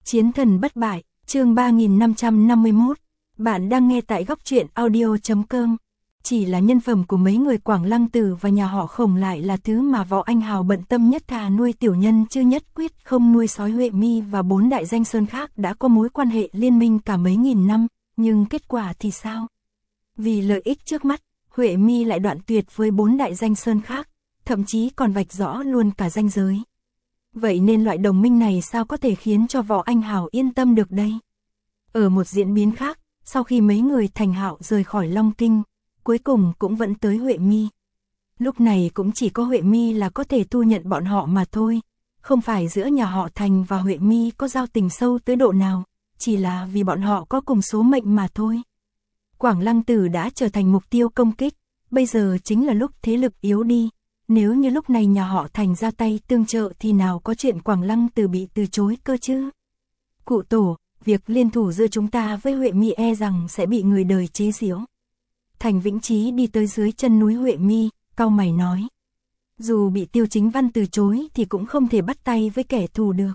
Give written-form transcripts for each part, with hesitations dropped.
Chiến thần bất bại, chương 3551. Bạn đang nghe tại góc truyện audio.com. Chỉ là nhân phẩm của mấy người Quảng Lăng Tử và nhà họ Khổng lại là thứ mà Võ Anh Hào bận tâm nhất, thà nuôi tiểu nhân chứ nhất quyết không nuôi sói. Huệ Mi và 4 đại danh sơn khác đã có mối quan hệ liên minh cả mấy nghìn năm, nhưng kết quả thì sao? Vì lợi ích trước mắt, Huệ Mi lại đoạn tuyệt với 4 đại danh sơn khác, thậm chí còn vạch rõ luôn cả ranh giới. Vậy nên loại đồng minh này sao có thể khiến cho Võ Anh Hào yên tâm được đây? Ở một diễn biến khác, sau khi mấy người Thành Hạo rời khỏi Long Kinh, cuối cùng cũng vẫn tới Huệ Mi. Lúc này cũng chỉ có Huệ Mi là có thể thu nhận bọn họ mà thôi, không phải giữa nhà họ Thành và Huệ Mi có giao tình sâu tới độ nào, chỉ là vì bọn họ có cùng số mệnh mà thôi. Quảng Lăng Tử đã trở thành mục tiêu công kích, bây giờ chính là lúc thế lực yếu đi. Nếu như lúc này nhà họ Thành ra tay tương trợ thì nào có chuyện Quảng Lăng Tử bị từ chối cơ chứ. Cụ tổ, việc liên thủ giữa chúng ta với Huệ Mi e rằng sẽ bị người đời chế giễu. Thành Vĩnh Chí đi tới dưới chân núi Huệ Mi, cau mày nói. Dù bị Tiêu Chính Văn từ chối thì cũng không thể bắt tay với kẻ thù được.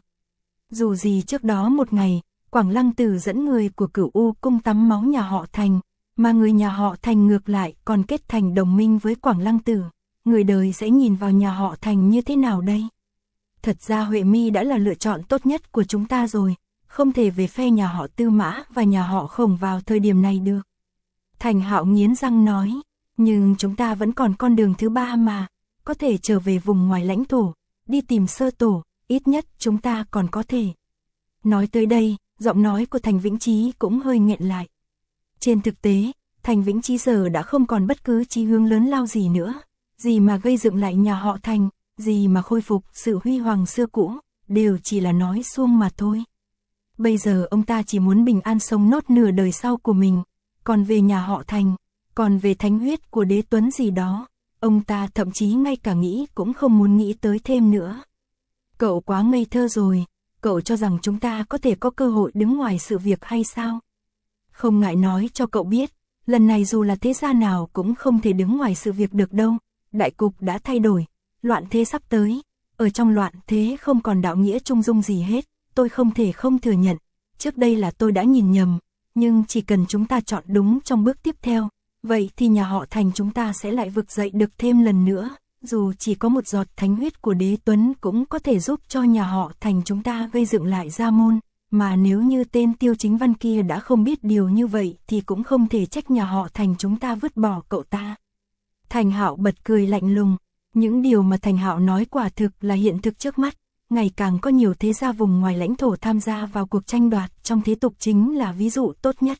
Dù gì trước đó một ngày, Quảng Lăng Tử dẫn người của Cửu U cung tắm máu nhà họ Thành, mà người nhà họ Thành ngược lại còn kết thành đồng minh với Quảng Lăng Tử. Người đời sẽ nhìn vào nhà họ Thành như thế nào đây? Thật ra Huệ Mi đã là lựa chọn tốt nhất của chúng ta rồi, không thể về phe nhà họ Tư Mã và nhà họ Khổng vào thời điểm này được. Thành Hạo nghiến răng nói, nhưng chúng ta vẫn còn con đường thứ ba mà, có thể trở về vùng ngoài lãnh thổ, đi tìm Sơ Tổ, ít nhất chúng ta còn có thể. Nói tới đây, giọng nói của Thành Vĩnh Chí cũng hơi nghẹn lại. Trên thực tế, Thành Vĩnh Chí giờ đã không còn bất cứ chí hướng lớn lao gì nữa. Gì mà gây dựng lại nhà họ Thành, gì mà khôi phục sự huy hoàng xưa cũ, đều chỉ là nói suông mà thôi. Bây giờ ông ta chỉ muốn bình an sống nốt nửa đời sau của mình, còn về nhà họ Thành, còn về thánh huyết của Đế Tuấn gì đó, ông ta thậm chí ngay cả nghĩ cũng không muốn nghĩ tới thêm nữa. Cậu quá ngây thơ rồi, cậu cho rằng chúng ta có thể có cơ hội đứng ngoài sự việc hay sao? Không ngại nói cho cậu biết, lần này dù là thế gia nào cũng không thể đứng ngoài sự việc được đâu. Đại cục đã thay đổi, loạn thế sắp tới, ở trong loạn thế không còn đạo nghĩa trung dung gì hết, tôi không thể không thừa nhận, trước đây là tôi đã nhìn nhầm, nhưng chỉ cần chúng ta chọn đúng trong bước tiếp theo, vậy thì nhà họ Thành chúng ta sẽ lại vực dậy được thêm lần nữa, dù chỉ có một giọt thánh huyết của Đế Tuấn cũng có thể giúp cho nhà họ Thành chúng ta gây dựng lại gia môn, mà nếu như tên Tiêu Chính Văn kia đã không biết điều như vậy thì cũng không thể trách nhà họ Thành chúng ta vứt bỏ cậu ta. Thành Hạo bật cười lạnh lùng, những điều mà Thành Hạo nói quả thực là hiện thực trước mắt, ngày càng có nhiều thế gia vùng ngoài lãnh thổ tham gia vào cuộc tranh đoạt trong thế tục chính là ví dụ tốt nhất.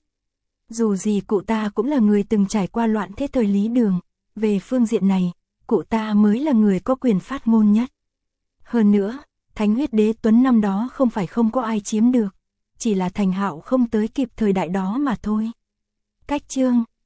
Dù gì cụ ta cũng là người từng trải qua loạn thế thời Lý Đường, về phương diện này, cụ ta mới là người có quyền phát ngôn nhất. Hơn nữa, thánh huyết Đế Tuấn năm đó không phải không có ai chiếm được, chỉ là Thành Hạo không tới kịp thời đại đó mà thôi. Cách chương